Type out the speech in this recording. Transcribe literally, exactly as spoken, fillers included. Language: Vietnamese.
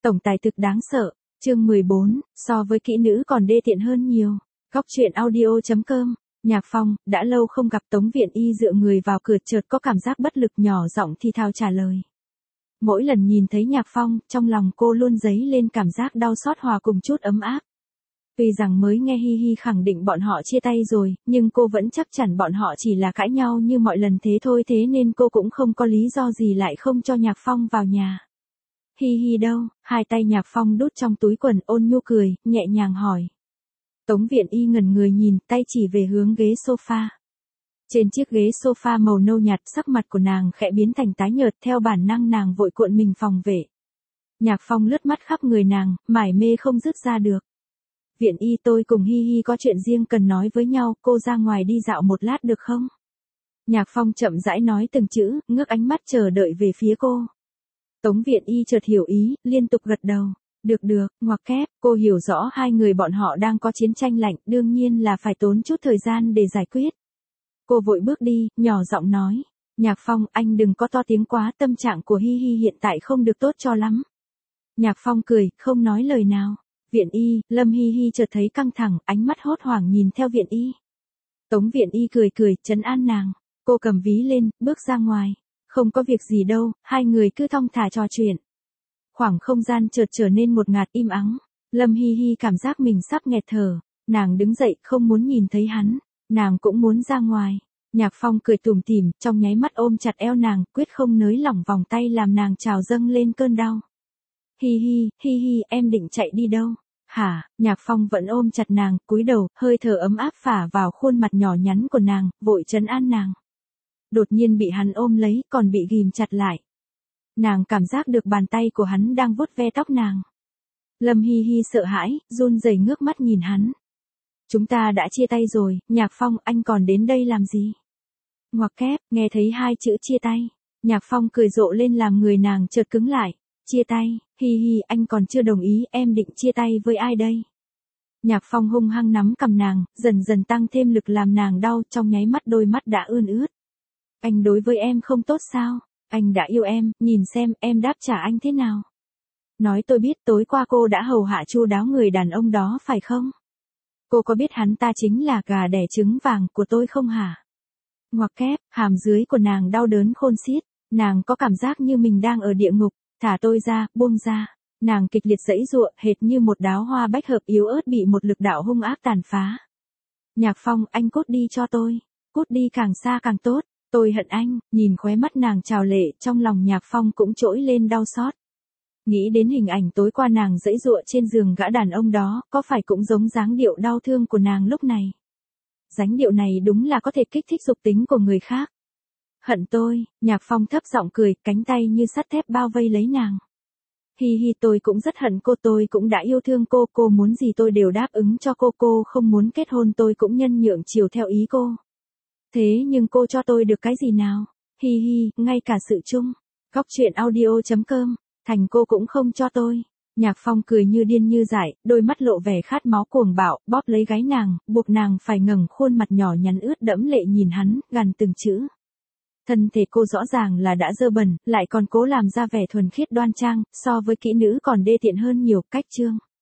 Tổng tài thực đáng sợ, chương mười bốn, so với kỹ nữ còn đê tiện hơn nhiều. Góc truyện audio chấm com, Nhạc Phong, đã lâu không gặp. Tống Viện Y dựa người vào cửa, chợt có cảm giác bất lực, nhỏ giọng thì thào trả lời. Mỗi lần nhìn thấy Nhạc Phong, trong lòng cô luôn dấy lên cảm giác đau xót hòa cùng chút ấm áp. Tuy rằng mới nghe Hi Hi khẳng định bọn họ chia tay rồi, nhưng cô vẫn chắc chắn bọn họ chỉ là cãi nhau như mọi lần thế thôi, thế nên cô cũng không có lý do gì lại không cho Nhạc Phong vào nhà. Hi Hi đâu? Hai tay Nhạc Phong đút trong túi quần, ôn nhu cười, nhẹ nhàng hỏi. Tống Viện Y ngẩn người nhìn, tay chỉ về hướng ghế sofa. Trên chiếc ghế sofa màu nâu nhạt, sắc mặt của nàng khẽ biến thành tái nhợt, theo bản năng nàng vội cuộn mình phòng vệ. Nhạc Phong lướt mắt khắp người nàng, mải mê không dứt ra được. Viện Y, tôi cùng Hi Hi có chuyện riêng cần nói với nhau, cô ra ngoài đi dạo một lát được không? Nhạc Phong chậm rãi nói từng chữ, ngước ánh mắt chờ đợi về phía cô. Tống Viện Y chợt hiểu ý, liên tục gật đầu. Được được, ngoặc kép, cô hiểu rõ hai người bọn họ đang có chiến tranh lạnh, đương nhiên là phải tốn chút thời gian để giải quyết. Cô vội bước đi, nhỏ giọng nói. Nhạc Phong, anh đừng có to tiếng quá, tâm trạng của Hi Hi hiện tại không được tốt cho lắm. Nhạc Phong cười, không nói lời nào. Viện Y, Lâm Hi Hi chợt thấy căng thẳng, ánh mắt hốt hoảng nhìn theo Viện Y. Tống Viện Y cười cười, trấn an nàng. Cô cầm ví lên, bước ra ngoài. Không có việc gì đâu, hai người cứ thong thả trò chuyện. Khoảng không gian chợt trở nên một ngạt im ắng. Lâm Hi Hi cảm giác mình sắp nghẹt thở. Nàng đứng dậy, không muốn nhìn thấy hắn. Nàng cũng muốn ra ngoài. Nhạc Phong cười tủm tỉm, trong nháy mắt ôm chặt eo nàng, quyết không nới lỏng vòng tay làm nàng trào dâng lên cơn đau. Hi Hi, Hi Hi, em định chạy đi đâu? Hả? Nhạc Phong vẫn ôm chặt nàng, cúi đầu, hơi thở ấm áp phả vào khuôn mặt nhỏ nhắn của nàng, vội trấn an nàng. Đột nhiên bị hắn ôm lấy, còn bị ghìm chặt lại. Nàng cảm giác được bàn tay của hắn đang vuốt ve tóc nàng. Lâm Hi Hi sợ hãi, run rẩy ngước mắt nhìn hắn. Chúng ta đã chia tay rồi, Nhạc Phong, anh còn đến đây làm gì? Ngoặc kép, nghe thấy hai chữ chia tay. Nhạc Phong cười rộ lên làm người nàng chợt cứng lại. Chia tay, Hi Hi, anh còn chưa đồng ý, em định chia tay với ai đây? Nhạc Phong hung hăng nắm cầm nàng, dần dần tăng thêm lực làm nàng đau, trong nháy mắt đôi mắt đã ươn ướt. Anh đối với em không tốt sao? Anh đã yêu em, nhìn xem em đáp trả anh thế nào? Nói tôi biết tối qua cô đã hầu hạ chu đáo người đàn ông đó phải không? Cô có biết hắn ta chính là gà đẻ trứng vàng của tôi không hả? Ngoặc kép, hàm dưới của nàng đau đớn khôn xiết, nàng có cảm giác như mình đang ở địa ngục. Thả tôi ra, buông ra. Nàng kịch liệt giãy giụa, hệt như một đóa hoa bách hợp yếu ớt bị một lực đạo hung ác tàn phá. Nhạc Phong, anh cút đi cho tôi. Cút đi càng xa càng tốt. Tôi hận anh. Nhìn khóe mắt nàng trào lệ, trong lòng Nhạc Phong cũng trỗi lên đau xót. Nghĩ đến hình ảnh tối qua nàng giãy giụa trên giường gã đàn ông đó, có phải cũng giống dáng điệu đau thương của nàng lúc này? Dáng điệu này đúng là có thể kích thích dục tính của người khác. Hận tôi, Nhạc Phong thấp giọng cười, cánh tay như sắt thép bao vây lấy nàng. Hi Hi, tôi cũng rất hận cô, tôi cũng đã yêu thương cô, cô muốn gì tôi đều đáp ứng cho cô, cô không muốn kết hôn tôi cũng nhân nhượng chiều theo ý cô. Thế nhưng cô cho tôi được cái gì nào? Hi Hi, ngay cả sự chung. Góc truyện audio chấm com, thành cô cũng không cho tôi. Nhạc Phong cười như điên như dại, đôi mắt lộ vẻ khát máu cuồng bạo, bóp lấy gáy nàng, buộc nàng phải ngẩng khuôn mặt nhỏ nhắn ướt đẫm lệ nhìn hắn, gằn từng chữ. Thân thể cô rõ ràng là đã dơ bẩn, lại còn cố làm ra vẻ thuần khiết đoan trang, so với kỹ nữ còn đê tiện hơn nhiều. Cách chương.